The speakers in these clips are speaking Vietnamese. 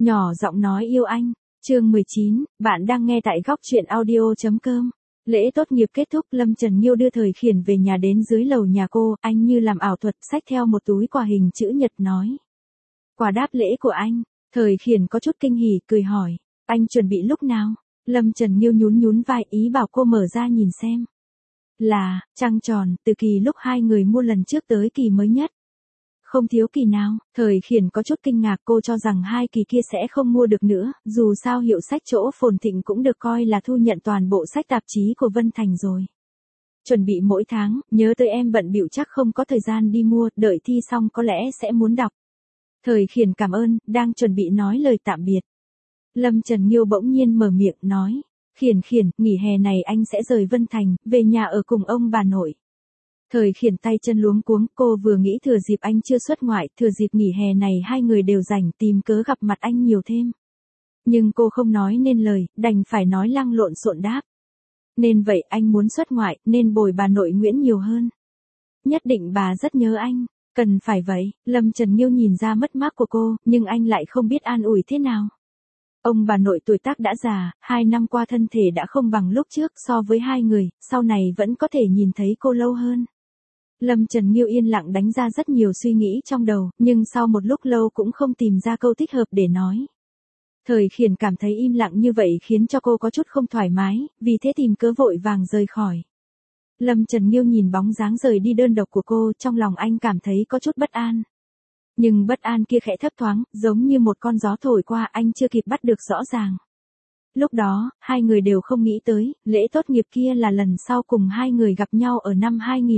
Nhỏ giọng nói yêu anh. Chương 19, bạn đang nghe tại góc truyện audio.com. Lễ tốt nghiệp kết thúc, Lâm Trần Nghiêu đưa Thời Khiển về nhà, đến dưới lầu nhà cô, anh như làm ảo thuật xách theo một túi quà hình chữ nhật nói. Quà đáp lễ của anh. Thời Khiển có chút kinh hỉ, cười hỏi. Anh chuẩn bị lúc nào? Lâm Trần Nghiêu nhún nhún vai, ý bảo cô mở ra nhìn xem. Là, trăng tròn, từ kỳ lúc hai người mua lần trước tới kỳ mới nhất. Không thiếu kỳ nào. Thời Khiển có chút kinh ngạc, cô cho rằng hai kỳ kia sẽ không mua được nữa, dù sao hiệu sách chỗ Phồn Thịnh cũng được coi là thu nhận toàn bộ sách tạp chí của Vân Thành rồi. Chuẩn bị mỗi tháng, nhớ tới em bận bịu chắc không có thời gian đi mua, đợi thi xong có lẽ sẽ muốn đọc. Thời Khiển cảm ơn, đang chuẩn bị nói lời tạm biệt. Lâm Trần Nghiêu bỗng nhiên mở miệng nói. Khiển, nghỉ hè này anh sẽ rời Vân Thành, về nhà ở cùng ông bà nội. Thời Khiển tay chân luống cuống, cô vừa nghĩ thừa dịp anh chưa xuất ngoại, thừa dịp nghỉ hè này hai người đều rảnh, tìm cớ gặp mặt anh nhiều thêm. Nhưng cô không nói nên lời, đành phải nói lăng lộn xộn đáp. Nên vậy anh muốn xuất ngoại, nên bồi bà nội Nguyễn nhiều hơn. Nhất định bà rất nhớ anh, cần phải vậy. Lâm Trần Nghiêu nhìn ra mất mát của cô, nhưng anh lại không biết an ủi thế nào. Ông bà nội tuổi tác đã già, 2 năm qua thân thể đã không bằng lúc trước, so với hai người, sau này vẫn có thể nhìn thấy cô lâu hơn. Lâm Trần Nghiêu yên lặng đánh ra rất nhiều suy nghĩ trong đầu, nhưng sau một lúc lâu cũng không tìm ra câu thích hợp để nói. Thời Khiển cảm thấy im lặng như vậy khiến cho cô có chút không thoải mái, vì thế tìm cớ vội vàng rời khỏi. Lâm Trần Nghiêu nhìn bóng dáng rời đi đơn độc của cô, trong lòng anh cảm thấy có chút bất an. Nhưng bất an kia khẽ thấp thoáng, giống như một con gió thổi qua, anh chưa kịp bắt được rõ ràng. Lúc đó, hai người đều không nghĩ tới, lễ tốt nghiệp kia là lần sau cùng hai người gặp nhau ở năm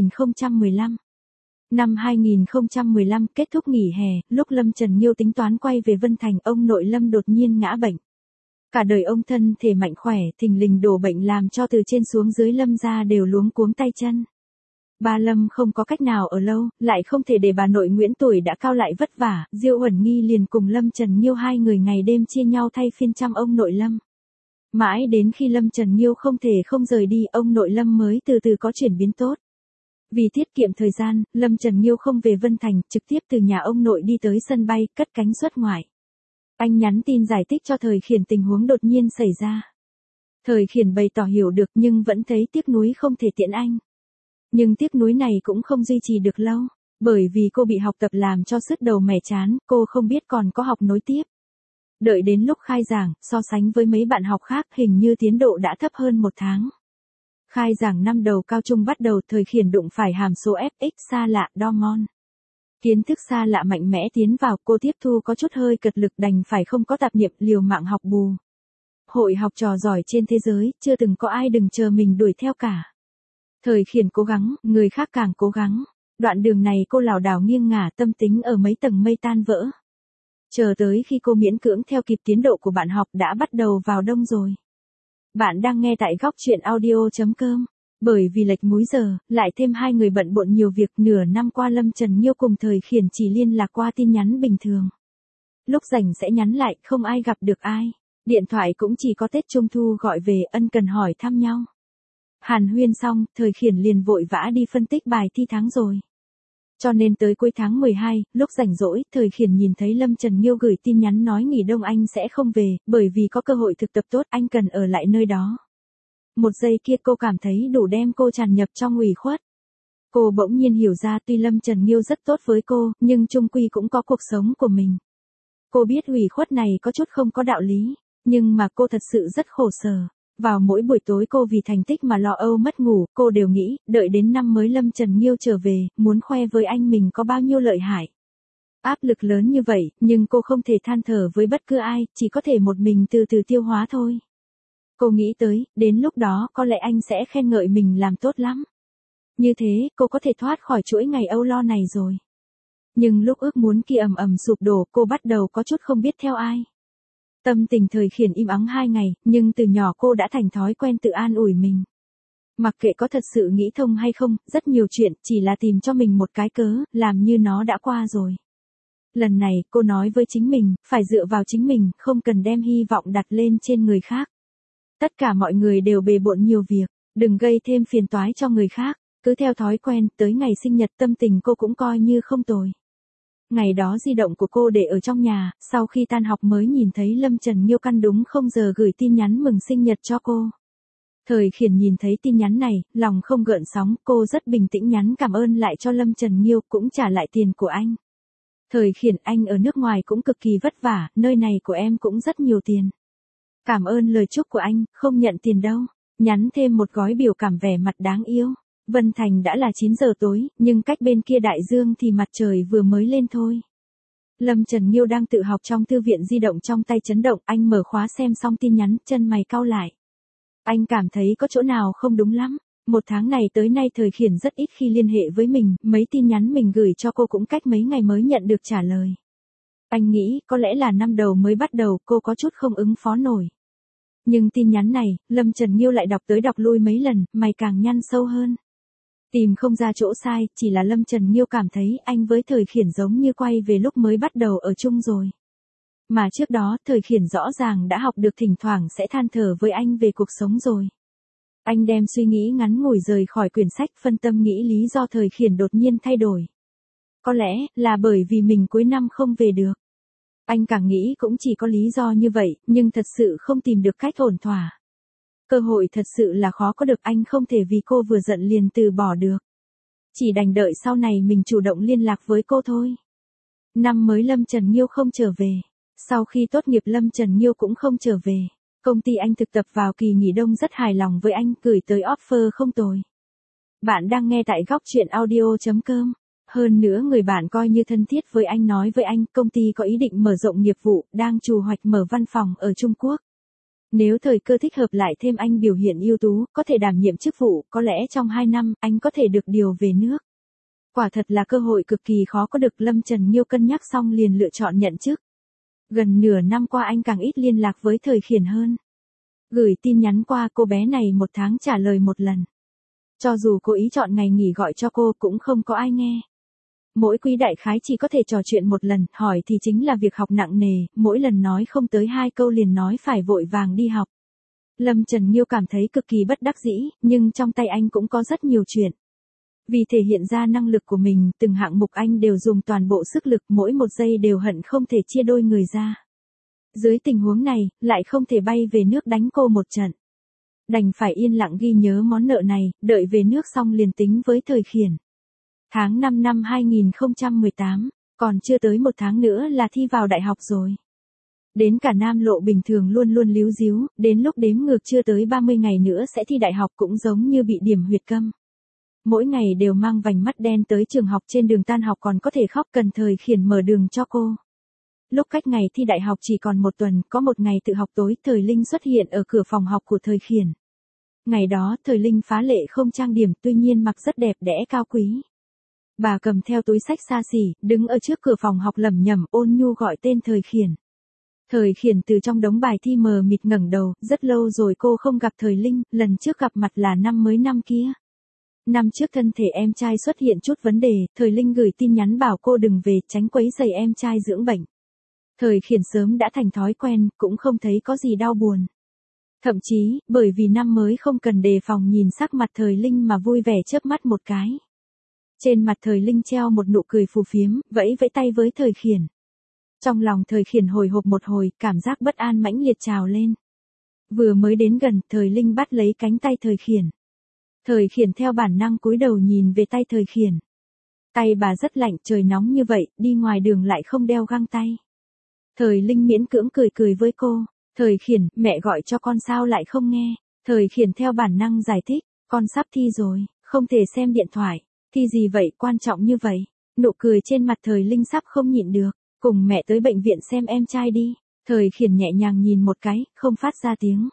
2015. Năm 2015 kết thúc nghỉ hè, lúc Lâm Trần Nghiêu tính toán quay về Vân Thành, ông nội Lâm đột nhiên ngã bệnh. Cả đời ông thân thể mạnh khỏe, thình lình đổ bệnh làm cho từ trên xuống dưới Lâm gia đều luống cuống tay chân. Ba Lâm không có cách nào ở lâu, lại không thể để bà nội Nguyễn tuổi đã cao lại vất vả, Diêu Uẩn Nghi liền cùng Lâm Trần Nghiêu hai người ngày đêm chia nhau thay phiên chăm ông nội Lâm. Mãi đến khi Lâm Trần Nghiêu không thể không rời đi, ông nội Lâm mới từ từ có chuyển biến tốt. Vì tiết kiệm thời gian, Lâm Trần Nghiêu không về Vân Thành, trực tiếp từ nhà ông nội đi tới sân bay, cất cánh xuất ngoại. Anh nhắn tin giải thích cho Thời Khiển tình huống đột nhiên xảy ra. Thời Khiển bày tỏ hiểu được nhưng vẫn thấy tiếc nuối không thể tiễn anh. Nhưng tiếc nuối này cũng không duy trì được lâu, bởi vì cô bị học tập làm cho sứt đầu mẻ chán, cô không biết còn có học nối tiếp. Đợi đến lúc khai giảng, so sánh với mấy bạn học khác hình như tiến độ đã thấp hơn 1 tháng. Khai giảng năm đầu cao trung bắt đầu, Thời Khiển đụng phải hàm số fx xa lạ, đo môn. Kiến thức xa lạ mạnh mẽ tiến vào, cô tiếp thu có chút hơi cật lực, đành phải không có tạp niệm, liều mạng học bù. Hội học trò giỏi trên thế giới, chưa từng có ai đừng chờ mình đuổi theo cả. Thời Khiển cố gắng, người khác càng cố gắng. Đoạn đường này cô lảo đảo nghiêng ngả, tâm tính ở mấy tầng mây tan vỡ. Chờ tới khi cô miễn cưỡng theo kịp tiến độ của bạn học đã bắt đầu vào đông rồi. Bạn đang nghe tại góc truyện audio.com. Bởi vì lệch múi giờ, lại thêm hai người bận bộn nhiều việc, nửa năm qua Lâm Trần Nghiêu cùng Thời Khiển chỉ liên lạc qua tin nhắn bình thường. Lúc rảnh sẽ nhắn lại, không ai gặp được ai. Điện thoại cũng chỉ có Tết Trung Thu gọi về, ân cần hỏi thăm nhau. Hàn huyên xong, Thời Khiển liền vội vã đi phân tích bài thi tháng rồi. Cho nên tới cuối tháng 12, lúc rảnh rỗi, Thời Khiển nhìn thấy Lâm Trần Nghiêu gửi tin nhắn nói nghỉ đông anh sẽ không về, bởi vì có cơ hội thực tập tốt, anh cần ở lại nơi đó. Một giây kia cô cảm thấy đủ đem cô tràn nhập trong ủy khuất. Cô bỗng nhiên hiểu ra tuy Lâm Trần Nghiêu rất tốt với cô, nhưng chung quy cũng có cuộc sống của mình. Cô biết ủy khuất này có chút không có đạo lý, nhưng mà cô thật sự rất khổ sở. Vào mỗi buổi tối cô vì thành tích mà lo âu mất ngủ, cô đều nghĩ, đợi đến năm mới Lâm Trần Nghiêu trở về, muốn khoe với anh mình có bao nhiêu lợi hại. Áp lực lớn như vậy, nhưng cô không thể than thở với bất cứ ai, chỉ có thể một mình từ từ tiêu hóa thôi. Cô nghĩ tới, đến lúc đó có lẽ anh sẽ khen ngợi mình làm tốt lắm. Như thế, cô có thể thoát khỏi chuỗi ngày âu lo này rồi. Nhưng lúc ước muốn kia ầm ầm sụp đổ, cô bắt đầu có chút không biết theo ai. Tâm tình Thời Khiển im ắng 2 ngày, nhưng từ nhỏ cô đã thành thói quen tự an ủi mình. Mặc kệ có thật sự nghĩ thông hay không, rất nhiều chuyện chỉ là tìm cho mình một cái cớ, làm như nó đã qua rồi. Lần này, cô nói với chính mình, phải dựa vào chính mình, không cần đem hy vọng đặt lên trên người khác. Tất cả mọi người đều bề bộn nhiều việc, đừng gây thêm phiền toái cho người khác, cứ theo thói quen, tới ngày sinh nhật tâm tình cô cũng coi như không tồi. Ngày đó di động của cô để ở trong nhà, sau khi tan học mới nhìn thấy Lâm Trần Nghiêu căn đúng không giờ gửi tin nhắn mừng sinh nhật cho cô. Thời Khiển nhìn thấy tin nhắn này, lòng không gợn sóng, cô rất bình tĩnh nhắn cảm ơn lại cho Lâm Trần Nghiêu cũng trả lại tiền của anh. Thời Khiển, anh ở nước ngoài cũng cực kỳ vất vả, nơi này của em cũng rất nhiều tiền. Cảm ơn lời chúc của anh, không nhận tiền đâu. Nhắn thêm một gói biểu cảm vẻ mặt đáng yêu. Vân Thành đã là 9 giờ tối, nhưng cách bên kia đại dương thì mặt trời vừa mới lên thôi. Lâm Trần Nghiêu đang tự học trong thư viện di động trong tay chấn động, anh mở khóa xem xong tin nhắn, chân mày cau lại. Anh cảm thấy có chỗ nào không đúng lắm. Một tháng này tới nay Thời Khiển rất ít khi liên hệ với mình, mấy tin nhắn mình gửi cho cô cũng cách mấy ngày mới nhận được trả lời. Anh nghĩ có lẽ là năm đầu mới bắt đầu cô có chút không ứng phó nổi. Nhưng tin nhắn này, Lâm Trần Nghiêu lại đọc tới đọc lui mấy lần, mày càng nhăn sâu hơn. Tìm không ra chỗ sai, chỉ là Lâm Trần Nghiêu cảm thấy anh với Thời Khiển giống như quay về lúc mới bắt đầu ở chung rồi. Mà trước đó, Thời Khiển rõ ràng đã học được thỉnh thoảng sẽ than thở với anh về cuộc sống rồi. Anh đem suy nghĩ ngắn ngủi rời khỏi quyển sách, phân tâm nghĩ lý do Thời Khiển đột nhiên thay đổi. Có lẽ là bởi vì mình cuối năm không về được. Anh càng nghĩ cũng chỉ có lý do như vậy, nhưng thật sự không tìm được cách ổn thỏa. Cơ hội thật sự là khó có được, anh không thể vì cô vừa giận liền từ bỏ được. Chỉ đành đợi sau này mình chủ động liên lạc với cô thôi. Năm mới Lâm Trần Nghiêu không trở về. Sau khi tốt nghiệp Lâm Trần Nghiêu cũng không trở về. Công ty anh thực tập vào kỳ nghỉ đông rất hài lòng với anh, gửi tới offer không tồi. Bạn đang nghe tại góc truyện audio.com. Hơn nữa người bạn coi như thân thiết với anh nói với anh, công ty có ý định mở rộng nghiệp vụ, đang trù hoạch mở văn phòng ở Trung Quốc. Nếu thời cơ thích hợp lại thêm anh biểu hiện ưu tú, có thể đảm nhiệm chức vụ, có lẽ trong 2 năm, anh có thể được điều về nước. Quả thật là cơ hội cực kỳ khó có được, Lâm Trần Nghiêu cân nhắc xong liền lựa chọn nhận chức. Gần nửa năm qua anh càng ít liên lạc với Thời Khiển hơn. Gửi tin nhắn qua cô bé này một tháng trả lời một lần. Cho dù cô ý chọn ngày nghỉ gọi cho cô cũng không có ai nghe. Mỗi quý đại khái chỉ có thể trò chuyện một lần, hỏi thì chính là việc học nặng nề, mỗi lần nói không tới 2 câu liền nói phải vội vàng đi học. Lâm Trần Nghiêu cảm thấy cực kỳ bất đắc dĩ, nhưng trong tay anh cũng có rất nhiều chuyện. Vì thể hiện ra năng lực của mình, từng hạng mục anh đều dùng toàn bộ sức lực, mỗi một giây đều hận không thể chia đôi người ra. Dưới tình huống này, lại không thể bay về nước đánh cô một trận. Đành phải yên lặng ghi nhớ món nợ này, đợi về nước xong liền tính với Thời Khiển. Tháng 5 năm 2018, còn chưa tới 1 tháng nữa là thi vào đại học rồi. Đến cả Nam Lộ bình thường luôn luôn líu díu, đến lúc đếm ngược chưa tới 30 ngày nữa sẽ thi đại học cũng giống như bị điểm huyệt câm. Mỗi ngày đều mang vành mắt đen tới trường học, trên đường tan học còn có thể khóc, cần Thời Khiển mở đường cho cô. Lúc cách ngày thi đại học chỉ còn 1 tuần, có một ngày tự học tối, Thời Linh xuất hiện ở cửa phòng học của Thời Khiển. Ngày đó, Thời Linh phá lệ không trang điểm, tuy nhiên mặc rất đẹp đẽ cao quý. Bà cầm theo túi xách xa xỉ, đứng ở trước cửa phòng học lẩm nhẩm ôn nhu gọi tên Thời Khiển. Thời Khiển từ trong đống bài thi mờ mịt ngẩng đầu, rất lâu rồi cô không gặp Thời Linh, lần trước gặp mặt là năm mới năm kia. Năm trước thân thể em trai xuất hiện chút vấn đề, Thời Linh gửi tin nhắn bảo cô đừng về, tránh quấy rầy em trai dưỡng bệnh. Thời Khiển sớm đã thành thói quen, cũng không thấy có gì đau buồn. Thậm chí, bởi vì năm mới không cần đề phòng nhìn sắc mặt Thời Linh mà vui vẻ chớp mắt một cái. Trên mặt Thời Linh treo một nụ cười phù phiếm, vẫy vẫy tay với Thời Khiển. Trong lòng Thời Khiển hồi hộp một hồi, cảm giác bất an mãnh liệt trào lên. Vừa mới đến gần, Thời Linh bắt lấy cánh tay Thời Khiển. Thời Khiển theo bản năng cúi đầu nhìn về tay Thời Khiển. Tay bà rất lạnh, trời nóng như vậy, đi ngoài đường lại không đeo găng tay. Thời Linh miễn cưỡng cười cười với cô. Thời Khiển, mẹ gọi cho con sao lại không nghe. Thời Khiển theo bản năng giải thích, con sắp thi rồi, không thể xem điện thoại. Thi gì vậy, quan trọng như vậy. Nụ cười trên mặt Thời Linh sắp không nhịn được. Cùng mẹ tới bệnh viện xem em trai đi. Thời Khiển nhẹ nhàng nhìn một cái, không phát ra tiếng.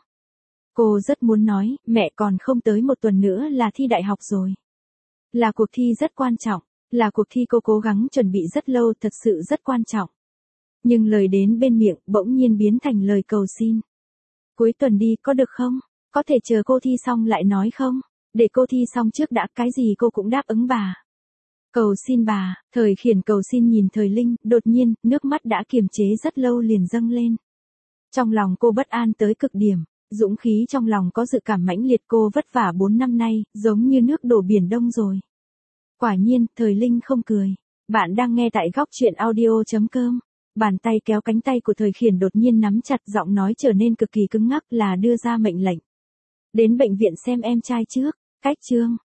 Cô rất muốn nói, mẹ còn không tới 1 tuần nữa là thi đại học rồi. Là cuộc thi rất quan trọng, là cuộc thi cô cố gắng chuẩn bị rất lâu, thật sự rất quan trọng. Nhưng lời đến bên miệng bỗng nhiên biến thành lời cầu xin. Cuối tuần đi có được không? Có thể chờ cô thi xong lại nói không? Để cô thi xong trước đã, cái gì cô cũng đáp ứng bà. Cầu xin bà, Thời Khiển cầu xin nhìn Thời Linh, đột nhiên, nước mắt đã kiềm chế rất lâu liền dâng lên. Trong lòng cô bất an tới cực điểm, dũng khí trong lòng có dự cảm mãnh liệt, cô vất vả 4 năm nay, giống như nước đổ biển đông rồi. Quả nhiên, Thời Linh không cười. Bạn đang nghe tại góc chuyện audio.com. Bàn tay kéo cánh tay của Thời Khiển đột nhiên nắm chặt, giọng nói trở nên cực kỳ cứng ngắc, là đưa ra mệnh lệnh. Đến bệnh viện xem em trai trước. Cách chương